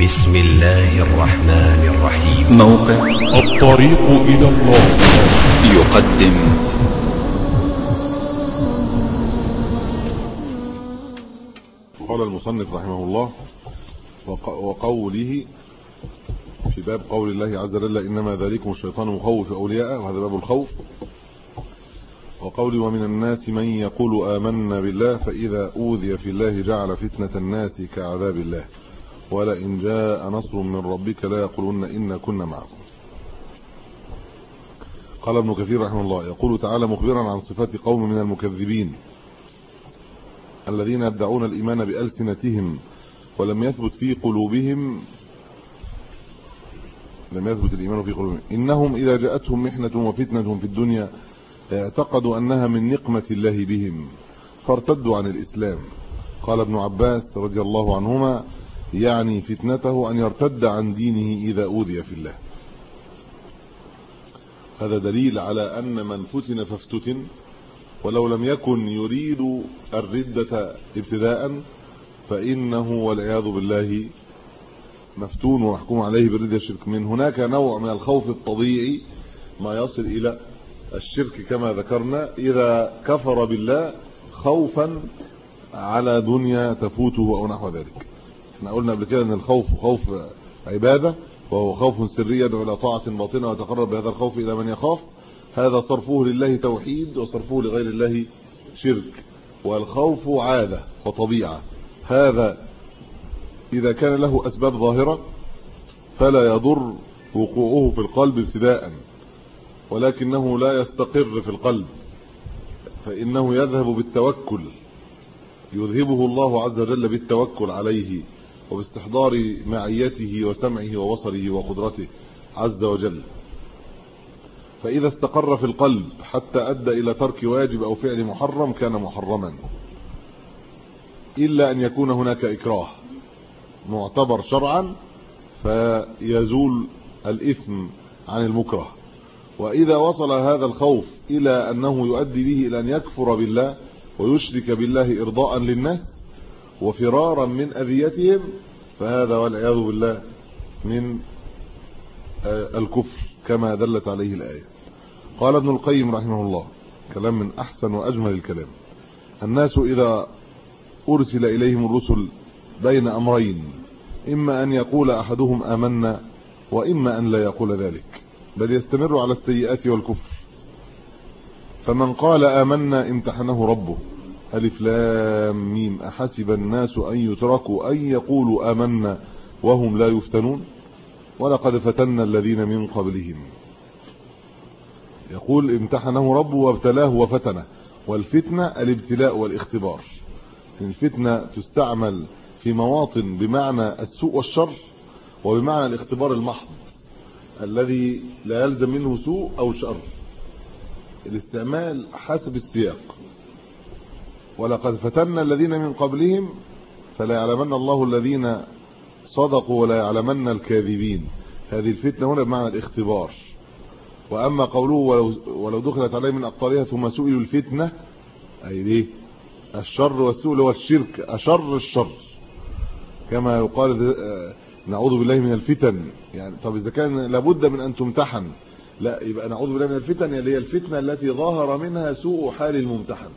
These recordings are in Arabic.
بسم الله الرحمن الرحيم. موقع الطريق إلى الله يقدم قال المصنف رحمه الله وقوله في باب قول الله عز وجل إنما ذلكم الشيطان مخوف أولياءه، وهذا باب الخوف. وقوله ومن الناس من يقول آمنا بالله فإذا أوذي في الله جعل فتنة الناس كعذاب الله ولئن جاء نصر من ربك لا يقولون إنا كنا معكم. قال ابن كثير رحمه الله يقول تعالى مخبرا عن صفات قوم من المكذبين الذين يدعون الإيمان بألسنتهم ولم يثبت الإيمان في قلوبهم إنهم إذا جاءتهم محنة وفتنة في الدنيا اعتقدوا أنها من نقمة الله بهم فارتدوا عن الإسلام. قال ابن عباس رضي الله عنهما يعني فتنته أن يرتد عن دينه إذا أوذي في الله. هذا دليل على أن من فتن فافتتن ولو لم يكن يريد الردة ابتداء فإنه والعياذ بالله مفتون ومحكوم عليه بالردة الشرك. من هناك نوع من الخوف الطبيعي ما يصل إلى الشرك كما ذكرنا إذا كفر بالله خوفا على دنيا تفوته أو نحو ذلك. احنا قلنا قبل كده ان الخوف خوف عبادة وهو خوف سري يدعو إلى طاعة باطنة ويتقرب بهذا الخوف إلى من يخاف. هذا صرفه لله توحيد وصرفه لغير الله شرك. والخوف عادة وطبيعة، هذا إذا كان له أسباب ظاهرة فلا يضر وقوعه في القلب ابتداء، ولكنه لا يستقر في القلب فإنه يذهب بالتوكل، يذهبه الله عز وجل بالتوكل عليه وباستحضار معيته وسمعه وبصره وقدرته عز وجل. فإذا استقر في القلب حتى أدى إلى ترك واجب أو فعل محرم كان محرما، إلا أن يكون هناك إكراه معتبر شرعا فيزول الإثم عن المكره. وإذا وصل هذا الخوف إلى أنه يؤدي به إلى أن يكفر بالله ويشرك بالله إرضاء للناس وفرارا من أذيتهم فهذا والعياذ بالله من الكفر كما دلت عليه الآية. قال ابن القيم رحمه الله كلام من أحسن وأجمل الكلام: الناس إذا أرسل إليهم الرسل بين أمرين إما أن يقول أحدهم آمنا وإما أن لا يقول ذلك بل يستمر على السيئات والكفر. فمن قال آمنا امتحنه ربه ألف لام ميم أحسب الناس أن يتركوا أن يقولوا آمنا وهم لا يفتنون ولقد فتنا الذين من قبلهم. يقول امتحنه ربه وابتلاه وفتنه، والفتنة الابتلاء والاختبار. الفتنة تستعمل في مواطن بمعنى السوء والشر وبمعنى الاختبار المحض الذي لا يلزم منه سوء أو شر، الاستعمال حسب السياق. ولقد فتنا الذين من قبلهم فلا يعلمن الله الذين صدقوا ولا يعلمن الكاذبين. هذه الفتنة هنا بمعنى الاختبار. وأما قوله ولو دخلت عليه من أقطارها ثم سئلوا الفتنة أي ليه الشر والسوء اللي هو الشرك أشر الشر، كما يقال نعوذ بالله من الفتن. يعني طب إذا كان لابد من أن تمتحن، لا يبقى نعوذ بالله من الفتن اللي هي الفتنة التي ظهر منها سوء حال الممتحن.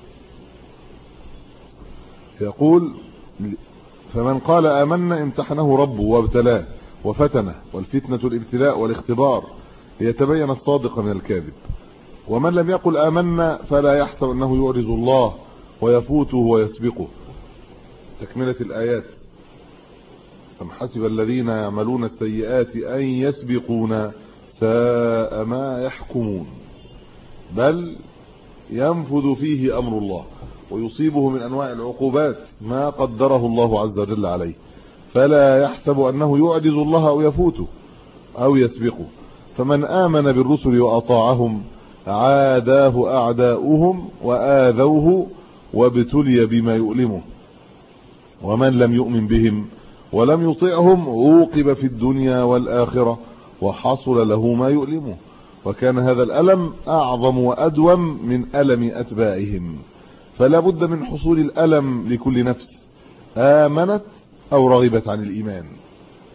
يقول فمن قال آمنا امتحنه ربه وابتلاه وفتنه، والفتنة الابتلاء والاختبار ليتبين الصادق من الكاذب. ومن لم يقل آمنا فلا يحسب أنه يعرض الله ويفوته ويسبقه. تكملة الآيات: أم حسب الذين يعملون السيئات أن يسبقونا ساء ما يحكمون بل ينفذ فيه أمر الله ويصيبه من أنواع العقوبات ما قدره الله عز وجل عليه، فلا يحسب أنه يعجز الله أو يفوته أو يسبقه. فمن آمن بالرسل وأطاعهم عاداه أعداؤهم وآذوه وابتلي بما يؤلمه، ومن لم يؤمن بهم ولم يطعهم عوقب في الدنيا والآخرة وحصل له ما يؤلمه، وكان هذا الألم أعظم وأدوم من ألم أتباعهم. فلا بد من حصول الألم لكل نفس آمنت أو رغبت عن الإيمان.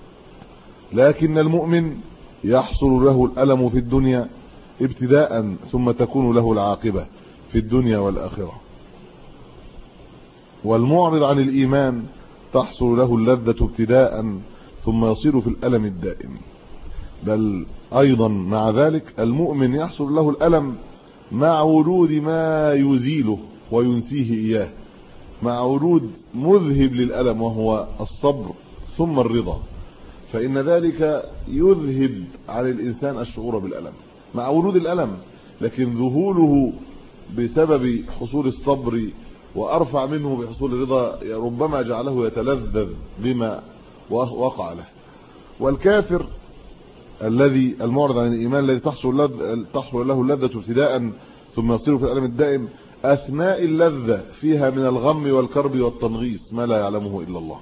لكن المؤمن يحصل له الألم في الدنيا ابتداء ثم تكون له العاقبة في الدنيا والآخرة. والمعرض عن الإيمان تحصل له اللذة ابتداء ثم يصير في الألم الدائم. بل أيضا مع ذلك المؤمن يحصل له الألم مع وجود ما يزيله وينسيه إياه، مع وجود مذهب للألم وهو الصبر ثم الرضا، فإن ذلك يذهب عن الإنسان الشعور بالألم مع وجود الألم، لكن ذهوله بسبب حصول الصبر وأرفع منه بحصول الرضا ربما جعله يتلذذ بما وقع له. والكافر الذي المعرض عن الإيمان الذي تحصل له اللذة ابتداء ثم يصير في الألم الدائم، أثناء اللذة فيها من الغم والكرب والتنغيص ما لا يعلمه إلا الله.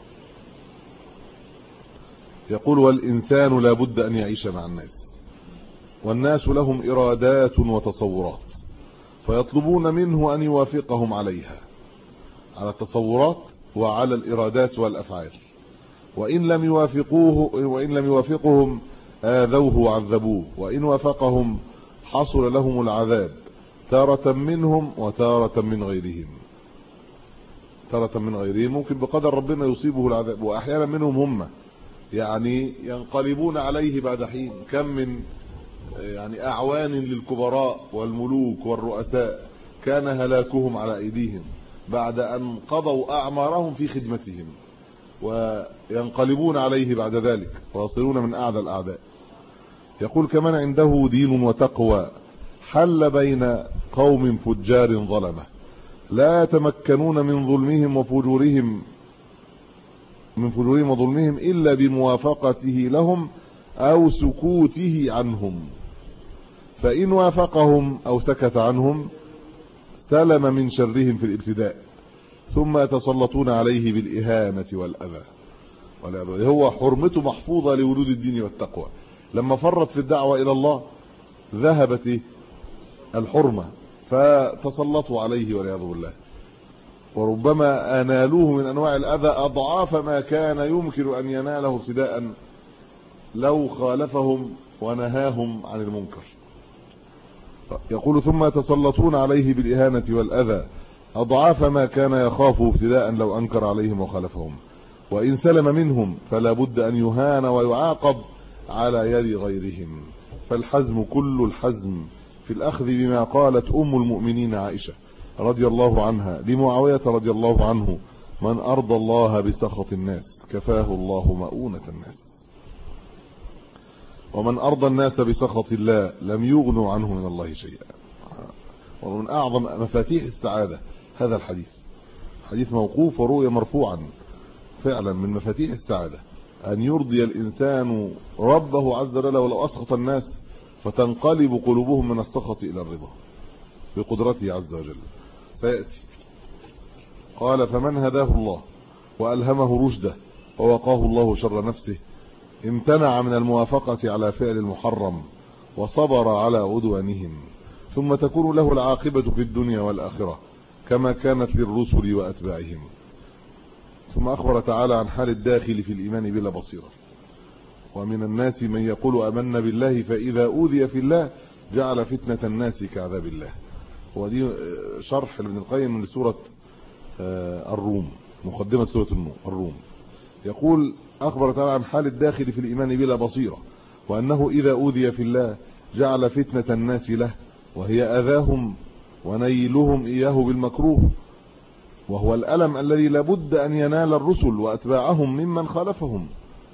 يقول: والإنسان لا بد أن يعيش مع الناس، والناس لهم إرادات وتصورات، فيطلبون منه أن يوافقهم عليها، على التصورات وعلى الإرادات والأفعال. وإن لم يوافقهم آذوه وعذبوه، وإن وافقهم حصل لهم العذاب تارة منهم وتارة من غيرهم. تارة من غيرهم ممكن بقدر ربنا يصيبه العذاب، وأحيانا منهم هم يعني ينقلبون عليه بعد حين. كم من يعني أعوان للكبراء والملوك والرؤساء كان هلاكهم على أيديهم بعد أن قضوا أعمارهم في خدمتهم، وينقلبون عليه بعد ذلك ويصيرون من أعدى الأعداء. يقول: كمان عنده دين وتقوى حل بين قوم فجار ظلمة لا يتمكنون من ظلمهم وفجورهم وظلمهم إلا بموافقته لهم أو سكوته عنهم، فإن وافقهم أو سكت عنهم سلم من شرهم في الابتداء، ثم يتسلطون عليه بالإهانة والأذى. هو حرمته محفوظة لوجود الدين والتقوى. لما فرط في الدعوة إلى الله ذهبت الحرمة فتسلطوا عليه والعياذ بالله، وربما أنالوه من أنواع الأذى أضعاف ما كان يمكن أن يناله ابتداء لو خالفهم ونهاهم عن المنكر. يقول: ثم يتسلطون عليه بالإهانة والأذى أضعاف ما كان يخافه ابتداء لو أنكر عليهم وخالفهم، وإن سلم منهم فلا بد أن يهان ويعاقب على يد غيرهم. فالحزم كل الحزم في الأخذ بما قالت أم المؤمنين عائشة رضي الله عنها لمعاوية رضي الله عنه: من أرضى الله بسخط الناس كفاه الله مؤونة الناس، ومن أرضى الناس بسخط الله لم يغنوا عنه من الله شيئا. ومن أعظم مفاتيح السعادة هذا الحديث، حديث موقوف ورؤية مرفوعا، فعلا من مفاتيح السعادة أن يرضي الإنسان ربه عز وجل ولو أسخط الناس، فتنقلب قلوبهم من السخط إلى الرضا بقدرته عز وجل. سيأتي. قال: فمن هداه الله وألهمه رشده ووقاه الله شر نفسه امتنع من الموافقة على فعل المحرم وصبر على عدوانهم، ثم تكون له العاقبة في الدنيا والآخرة كما كانت للرسل وأتباعهم. ثم أخبر تعالى عن حال الداخل في الإيمان بلا بصيرة: ومن الناس من يقول آمنا بالله فإذا أوذي في الله جعل فتنة الناس كعذاب الله. ودي شرح ابن القيم من سورة الروم، مقدمة سورة الروم. يقول: أخبر تعالى عن حال الداخل في الإيمان بلا بصيرة، وأنه إذا أوذي في الله جعل فتنة الناس له، وهي أذاهم ونيلهم إياه بالمكروه، وهو الألم الذي لابد أن ينال الرسل وأتباعهم ممن خالفهم.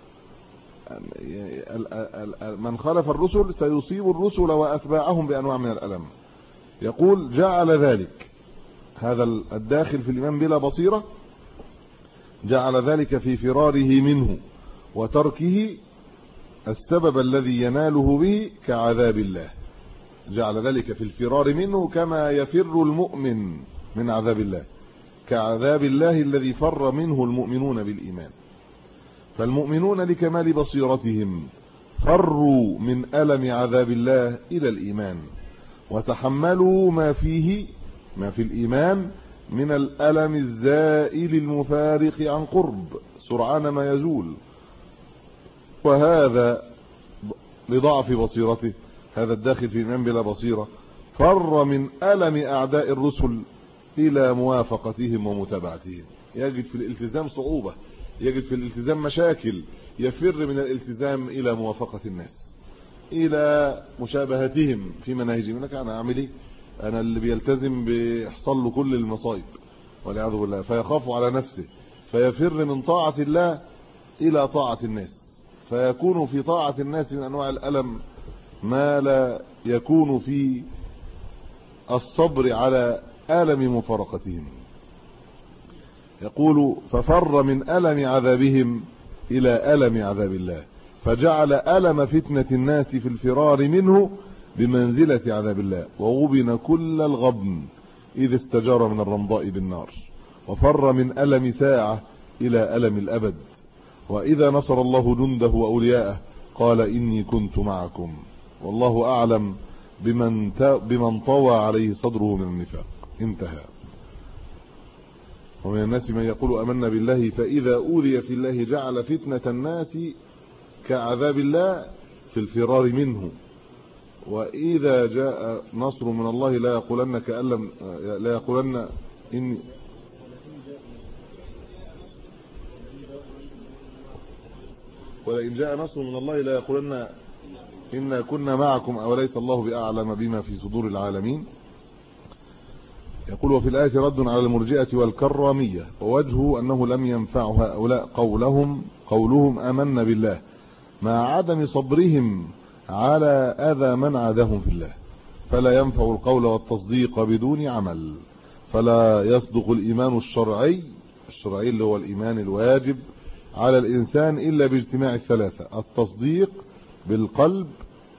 من خالف الرسل سيصيب الرسل وأتباعهم بأنواع من الألم. يقول: جعل ذلك، هذا الداخل في الإيمان بلا بصيرة جعل ذلك في فراره منه وتركه السبب الذي يناله به كعذاب الله. جعل ذلك في الفرار منه كما يفر المؤمن من عذاب الله، كعذاب الله الذي فر منه المؤمنون بالإيمان. فالمؤمنون لكمال بصيرتهم فروا من ألم عذاب الله إلى الإيمان، وتحملوا ما في الإيمان من الألم الزائل المفارق عن قرب سرعان ما يزول. وهذا لضعف بصيرته، هذا الداخل في الإيمان بلا بصيرة، فر من ألم أعداء الرسل إلى موافقتهم ومتابعتهم. يجد في الالتزام صعوبة، يجد في الالتزام مشاكل، يفر من الالتزام إلى موافقة الناس، إلى مشابهتهم في مناهجهم. لك أنا أعمل إيه؟ أنا اللي بيلتزم بيحصل له كل المصائب والعياذ بالله، فيخاف على نفسه، فيفر من طاعة الله إلى طاعة الناس، فيكون في طاعة الناس من أنواع الألم ما لا يكون في الصبر على ألم مفارقتهم. يقول ففر من ألم عذابهم إلى ألم عذاب الله، فجعل ألم فتنة الناس في الفرار منه بمنزلة عذاب الله، وغبن كل الغبن إذ استجار من الرمضاء بالنار، وفر من ألم ساعة إلى ألم الأبد. وإذا نصر الله جنده وأولياءه قال إني كنت معكم والله أعلم بمن طوى عليه صدره من النفاق. انتهى. ومن الناس من يقول آمنا بالله فإذا أوذي في الله جعل فتنة الناس كعذاب الله في الفرار منه، وإذا جاء نصر من الله لا يقولن إني ولئن جاء نصر من الله لا يقولن إنا كنا معكم أوليس الله بأعلم بما في صدور العالمين. يقول وفي الآية رد على المرجئة والكرامية، ووجهه أنه لم ينفع هؤلاء قولهم آمنا بالله مع عدم صبرهم على أذى من عادهم في الله، فلا ينفع القول والتصديق بدون عمل، فلا يصدق الإيمان الشرعي اللي هو الإيمان الواجب على الإنسان إلا باجتماع الثلاثة: التصديق بالقلب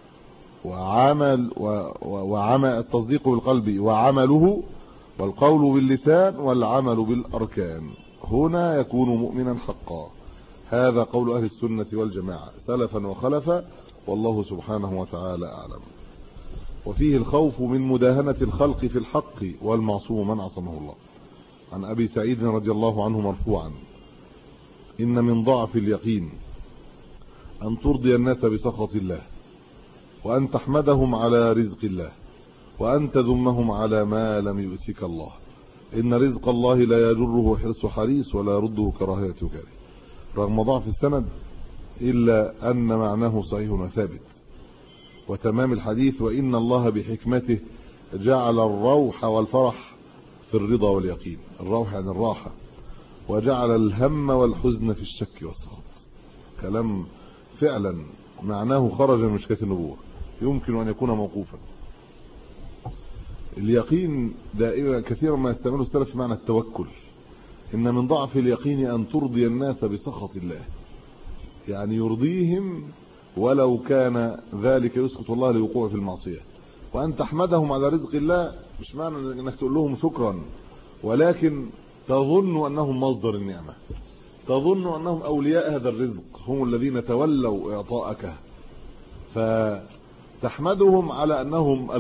التصديق بالقلب وعمله، والقول باللسان والعمل بالأركان. هنا يكون مؤمنا حقا. هذا قول أهل السنة والجماعة سلفا وخلفا، والله سبحانه وتعالى أعلم. وفيه الخوف من مداهنة الخلق في الحق والمعصوم من عصمه الله. عن أبي سعيد رضي الله عنه مرفوعا: إن من ضعف اليقين أن ترضي الناس بسخط الله، وأن تحمدهم على رزق الله، وأن تذمهم على ما لم يؤتك الله. إن رزق الله لا يجره حرص حريص ولا يرده كراهية كاره. رغم ضعف السند إلا أن معناه صحيح وثابت. وتمام الحديث: وإن الله بحكمته جعل الروح والفرح في الرضا واليقين. الروح يعني الراحة، وجعل الهم والحزن في الشك والسخط. كلام فعلا معناه خرج من مشكاة النبوة، يمكن أن يكون موقوفا. اليقين دائما كثيرا ما يستعمله السلف في معنى التوكل. إن من ضعف اليقين أن ترضي الناس بسخط الله، يعني يرضيهم ولو كان ذلك يسخط الله لوقوع في المعصية. وأن تحمدهم على رزق الله، مش معنى أنك تقول لهم شكرا، ولكن تظن أنهم مصدر النعمة، تظن أنهم أولياء هذا الرزق، هم الذين تولوا إعطاءك، فتحمدهم على أنهم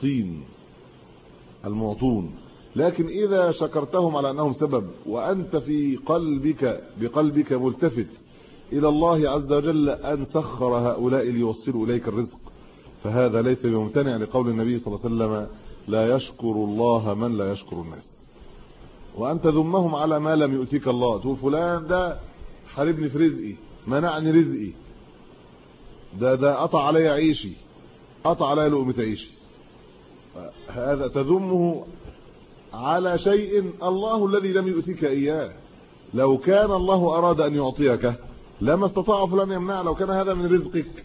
المعطون. لكن إذا شكرتهم على أنهم سبب، وأنت في بقلبك ملتفت إلى الله عز وجل أن سخر هؤلاء ليوصلوا إليك الرزق، فهذا ليس بممتنع، لقول النبي صلى الله عليه وسلم: لا يشكر الله من لا يشكر الناس. وأن تذمهم على ما لم يؤتيك الله، تقول فلان ده حاربني في رزقي، منعني رزقي، ده قطع علي عيشي، قطع علي لقمة عيشي. هذا تذمه على شيء الله الذي لم يؤتيك إياه. لو كان الله أراد أن يعطيك لما استطاع فلان يمنع. لو كان هذا من رزقك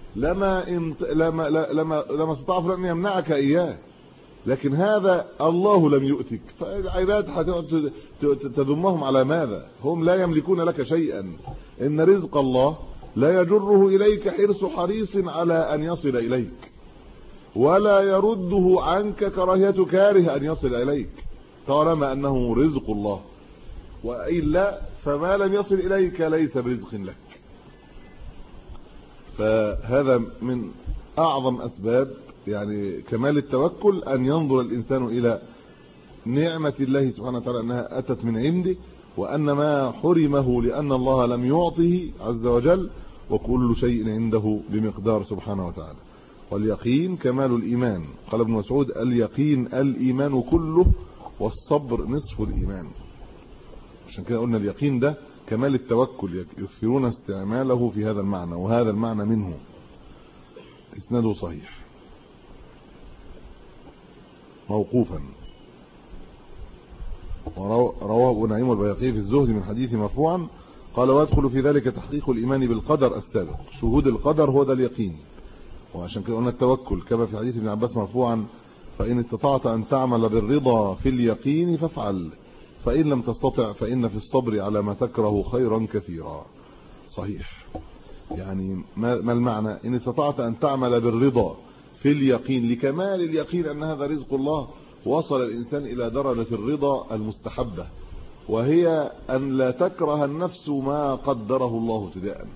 لما استطاع فلان يمنعك إياه، لكن هذا الله لم يؤتك، فالعباد هتقعد تذمهم على ماذا؟ هم لا يملكون لك شيئا. إن رزق الله لا يجره إليك حرص حريص على أن يصل إليك، ولا يرده عنك كراهية كاره أن يصل إليك، طالما أنه رزق الله. وإلا فما لم يصل إليك ليس برزق لك. فهذا من أعظم أسباب يعني كمال التوكل، أن ينظر الإنسان إلى نعمة الله سبحانه وتعالى أنها أتت من عنده، وأن ما حرمه لأن الله لم يعطه عز وجل وكل شيء عنده بمقدار سبحانه وتعالى. واليقين كمال الإيمان. قال ابن مسعود: اليقين الإيمان كله، والصبر نصف الإيمان. عشان كده قلنا اليقين ده كمال التوكل، يكثرون استعماله في هذا المعنى، وهذا المعنى منه. اسناده صحيح موقوفا. ورواه ابو نعيم والبيهقي في الزهد من حديث مرفوعا قال: ويدخل في ذلك تحقيق الإيمان بالقدر السابق. شهود القدر هو ده اليقين. وعشان كده قلنا التوكل كما في حديث ابن عباس مرفوعا: فإن استطعت أن تعمل بالرضا في اليقين فافعل، فإن لم تستطع فإن في الصبر على ما تكره خيرا كثيرا. صحيح. يعني ما المعنى؟ إن استطعت أن تعمل بالرضا في اليقين لكمال اليقين أن هذا رزق الله، وصل الإنسان إلى درجة الرضا المستحبة، وهي أن لا تكره النفس ما قدره الله ابتداء.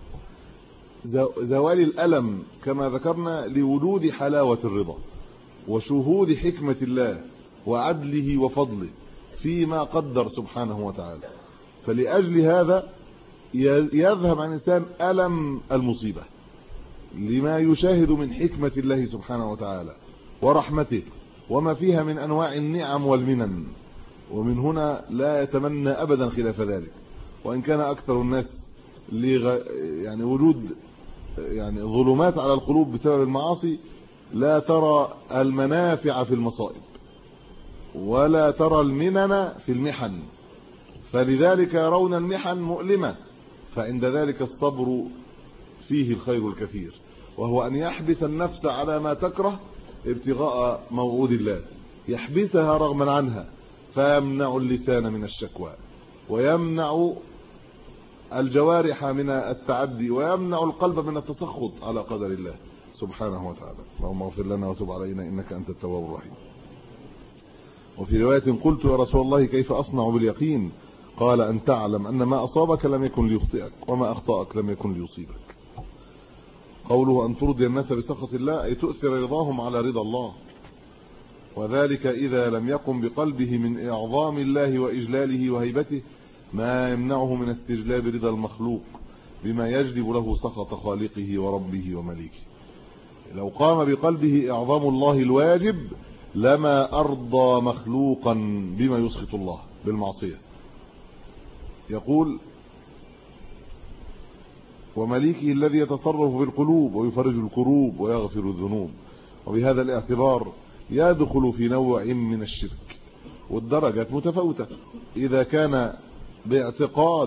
زوال الألم كما ذكرنا لوجود حلاوة الرضا وشهود حكمة الله وعدله وفضله فيما قدر سبحانه وتعالى. فلأجل هذا يذهب عن الإنسان ألم المصيبة لما يشاهد من حكمة الله سبحانه وتعالى ورحمته وما فيها من أنواع النعم والمنن. ومن هنا لا يتمنى أبدا خلاف ذلك. وإن كان أكثر الناس يعني وجود يعني ظلمات على القلوب بسبب المعاصي، لا ترى المنافع في المصائب ولا ترى المنن في المحن، فلذلك يرون المحن مؤلمة، فعند ذلك الصبر فيه الخير الكثير، وهو أن يحبس النفس على ما تكره ابتغاء موعود الله، يحبسها رغما عنها، فيمنع اللسان من الشكوى، ويمنع الجوارح من التعدي، ويمنع القلب من التسخط على قدر الله سبحانه وتعالى. اللهم اغفر لنا وتب علينا إنك أنت التواب الرحيم. وفي رواية: قلت يا رسول الله كيف أصنع باليقين؟ قال: أن تعلم أن ما أصابك لم يكن ليخطئك، وما أخطأك لم يكن ليصيبك. قوله أن ترضي الناس بسخط الله، أي تؤثر رضاهم على رضا الله، وذلك إذا لم يقم بقلبه من إعظام الله وإجلاله وهيبته ما يمنعه من استجلاب رضا المخلوق بما يجلب له سخط خالقه وربه ومليكه. لو قام بقلبه إعظام الله الواجب لما أرضى مخلوقا بما يسخط الله بالمعصية. يقول: ومليكه الذي يتصرف بالقلوب ويفرج الكروب ويغفر الذنوب. وبهذا الاعتبار يدخل في نوع من الشرك، والدرجات متفاوتة. إذا كان باعتقاد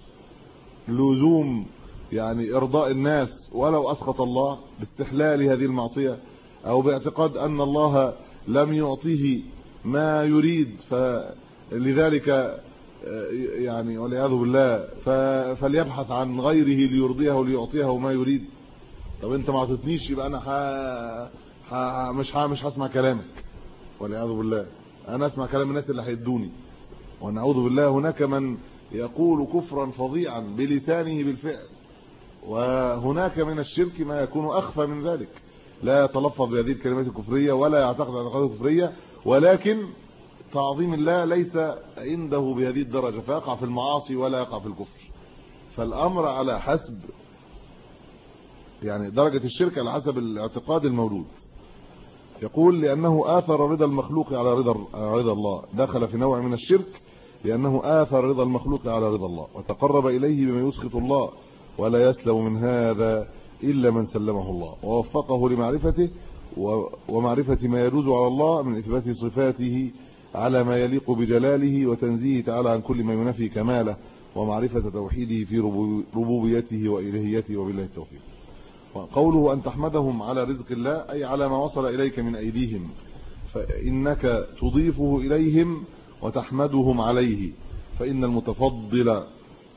لزوم يعني إرضاء الناس ولو أسخط الله باستحلال هذه المعصية، أو باعتقاد أن الله لم يعطيه ما يريد فلذلك يعني والعياذ بالله فليبحث عن غيره ليرضيه وليعطيه ما يريد. طب انت ما عطتنيش يبقى انا مش هسمع كلامك، والعياذ بالله انا اسمع كلام الناس اللي هيدوني. ونعوذ بالله هناك من يقول كفرا فظيعا بلسانه بالفعل، وهناك من الشرك ما يكون اخفى من ذلك، لا يتلفظ بهذه الكلمات الكفريه ولا يعتقد اعتقادات كفريه، ولكن تعظيم الله ليس عنده بهذه الدرجة، فيقع في المعاصي ولا يقع في الكفر. فالأمر على حسب يعني درجة الشرك على حسب الاعتقاد الموجود. يقول: لأنه آثر رضا المخلوق على رضا الله، دخل في نوع من الشرك لأنه آثر رضا المخلوق على رضا الله وتقرب إليه بما يسخط الله، ولا يسلم من هذا إلا من سلمه الله ووفقه لمعرفته ومعرفة ما يجوز على الله من إثبات صفاته على ما يليق بجلاله وتنزيه تعالى عن كل ما ينافي كماله، ومعرفة توحيده في ربوبيته وإلهيته، وبالله التوفيق. وقوله أن تحمدهم على رزق الله أي على ما وصل إليك من أيديهم، فإنك تضيفه إليهم وتحمدهم عليه، فإن المتفضل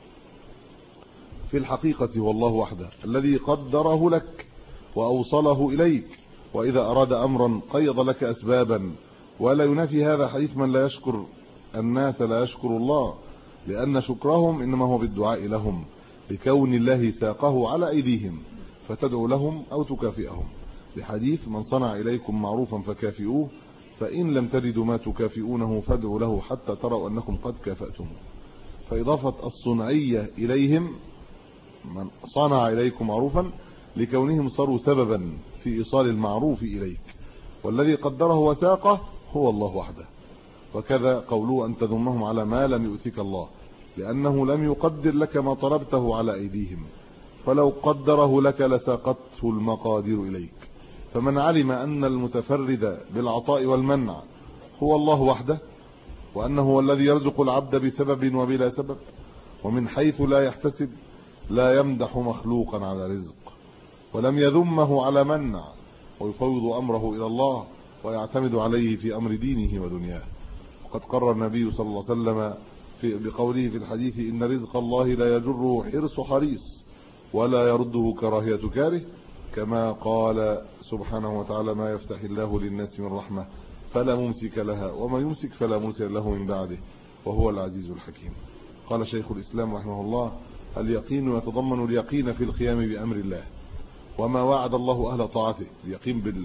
في الحقيقة هو الله وحده الذي قدره لك وأوصله إليك، وإذا أراد أمرا قيض لك أسبابا. ولا ينافي هذا حديث من لا يشكر الناس لا يشكر الله، لأن شكرهم إنما هو بالدعاء لهم لكون الله ساقه على أيديهم، فتدعو لهم أو تكافئهم، لحديث من صنع إليكم معروفا فكافئوه، فإن لم تجدوا ما تكافئونه فادعوا له حتى تروا أنكم قد كافأتم. فإضافة الصنعية إليهم من صنع إليكم معروفا لكونهم صاروا سببا في إيصال المعروف إليك، والذي قدره وساقه هو الله وحده. وكذا قوله أن تذمهم على ما لم يؤتك الله، لأنه لم يقدر لك ما طلبته على أيديهم، فلو قدره لك لساقته المقادير إليك. فمن علم أن المتفرد بالعطاء والمنع هو الله وحده، وأنه هو الذي يرزق العبد بسبب وبلا سبب ومن حيث لا يحتسب، لا يمدح مخلوقا على رزق، ولم يذمه على منع، ويفوض أمره إلى الله ويعتمد عليه في أمر دينه ودنياه. وقد قرر النبي صلى الله عليه وسلم بقوله في الحديث: إن رزق الله لا يجره حرص حريص ولا يرده كراهية كاره، كما قال سبحانه وتعالى: ما يفتح الله للناس من رحمة فلا ممسك لها وما يمسك فلا مرسل له من بعده وهو العزيز الحكيم. قال شيخ الإسلام رحمه الله: اليقين يتضمن اليقين في القيام بأمر الله وما وعد الله أهل طاعته، اليقين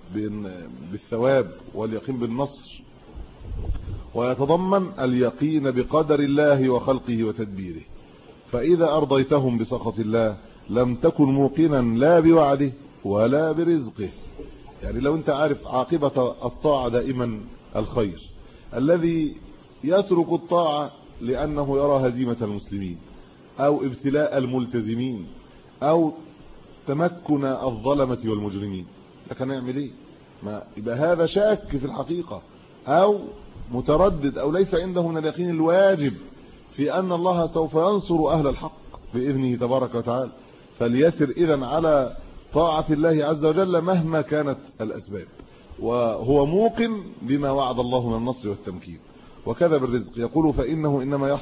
بالثواب واليقين بالنصر، ويتضمن اليقين بقدر الله وخلقه وتدبيره. فإذا أرضيتهم بسخط الله لم تكن موقنا لا بوعده ولا برزقه. يعني لو انت عارف عاقبة الطاعة دائما الخير، الذي يترك الطاعة لأنه يرى هزيمة المسلمين أو ابتلاء الملتزمين أو تمكن الظلمة والمجرمين، لكن يعمل ايه؟ ما يبقى هذا شاك في الحقيقة أو متردد أو ليس عنده من اليقين الواجب في أن الله سوف ينصر أهل الحق بإذنه تبارك وتعالى، فليسر إذن على طاعة الله عز وجل مهما كانت الأسباب، وهو موقن بما وعد الله من النصر والتمكين. وكذا بالرزق، يقول: فإنه إنما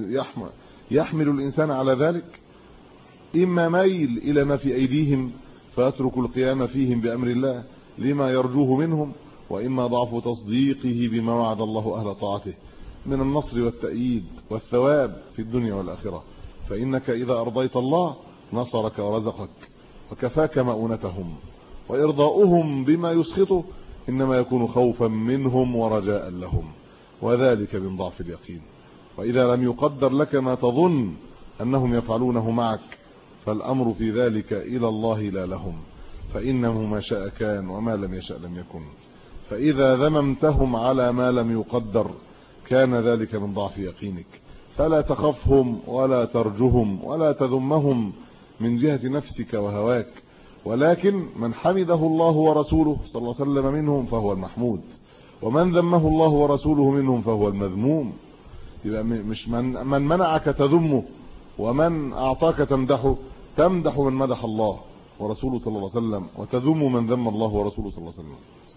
يحمل الإنسان على ذلك إما ميل إلى ما في أيديهم فيترك القيام فيهم بأمر الله لما يرجوه منهم، وإما ضعف تصديقه بما وعد الله أهل طاعته من النصر والتأييد والثواب في الدنيا والآخرة. فإنك إذا أرضيت الله نصرك ورزقك وكفاك مؤونتهم، وإرضاؤهم بما يسخطه إنما يكون خوفا منهم ورجاء لهم، وذلك من ضعف اليقين. وإذا لم يقدر لك ما تظن أنهم يفعلونه معك فالأمر في ذلك إلى الله لا لهم، فإنه ما شاء كان وما لم يشأ لم يكن. فإذا ذممتهم على ما لم يقدر كان ذلك من ضعف يقينك، فلا تخفهم ولا ترجهم ولا تذمهم من جهة نفسك وهواك، ولكن من حمده الله ورسوله صلى الله عليه وسلم منهم فهو المحمود، ومن ذمه الله ورسوله منهم فهو المذموم. يبقى مش من منعك تذمه ومن أعطاك تمدحه، تمدح من مدح الله ورسوله صلى الله عليه وسلم وتذم من ذم الله ورسوله صلى الله عليه وسلم.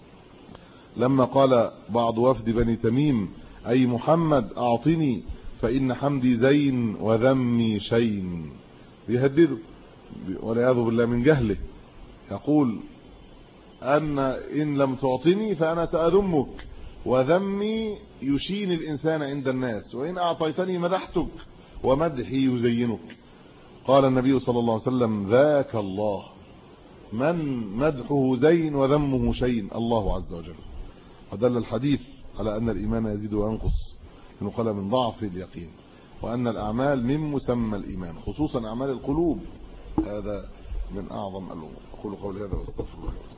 لما قال بعض وفد بني تميم: أي محمد أعطني فإن حمدي زين وذمي شين، بيهدده والعياذ بالله من جهله، يقول أن إن لم تعطني فأنا سأذمك، وذمي يشين الإنسان عند الناس، وإن أعطيتني مدحتك ومدحي يزينك. قال النبي صلى الله عليه وسلم: ذاك الله من مدحه زين وذمه شين، الله عز وجل. ودل الحديث على أن الإيمان يزيد وينقص، قال من ضعف اليقين، وأن الأعمال من مسمى الإيمان، خصوصا أعمال القلوب، هذا من أعظم الأمور. أقول قولي هذا واستغفر الله.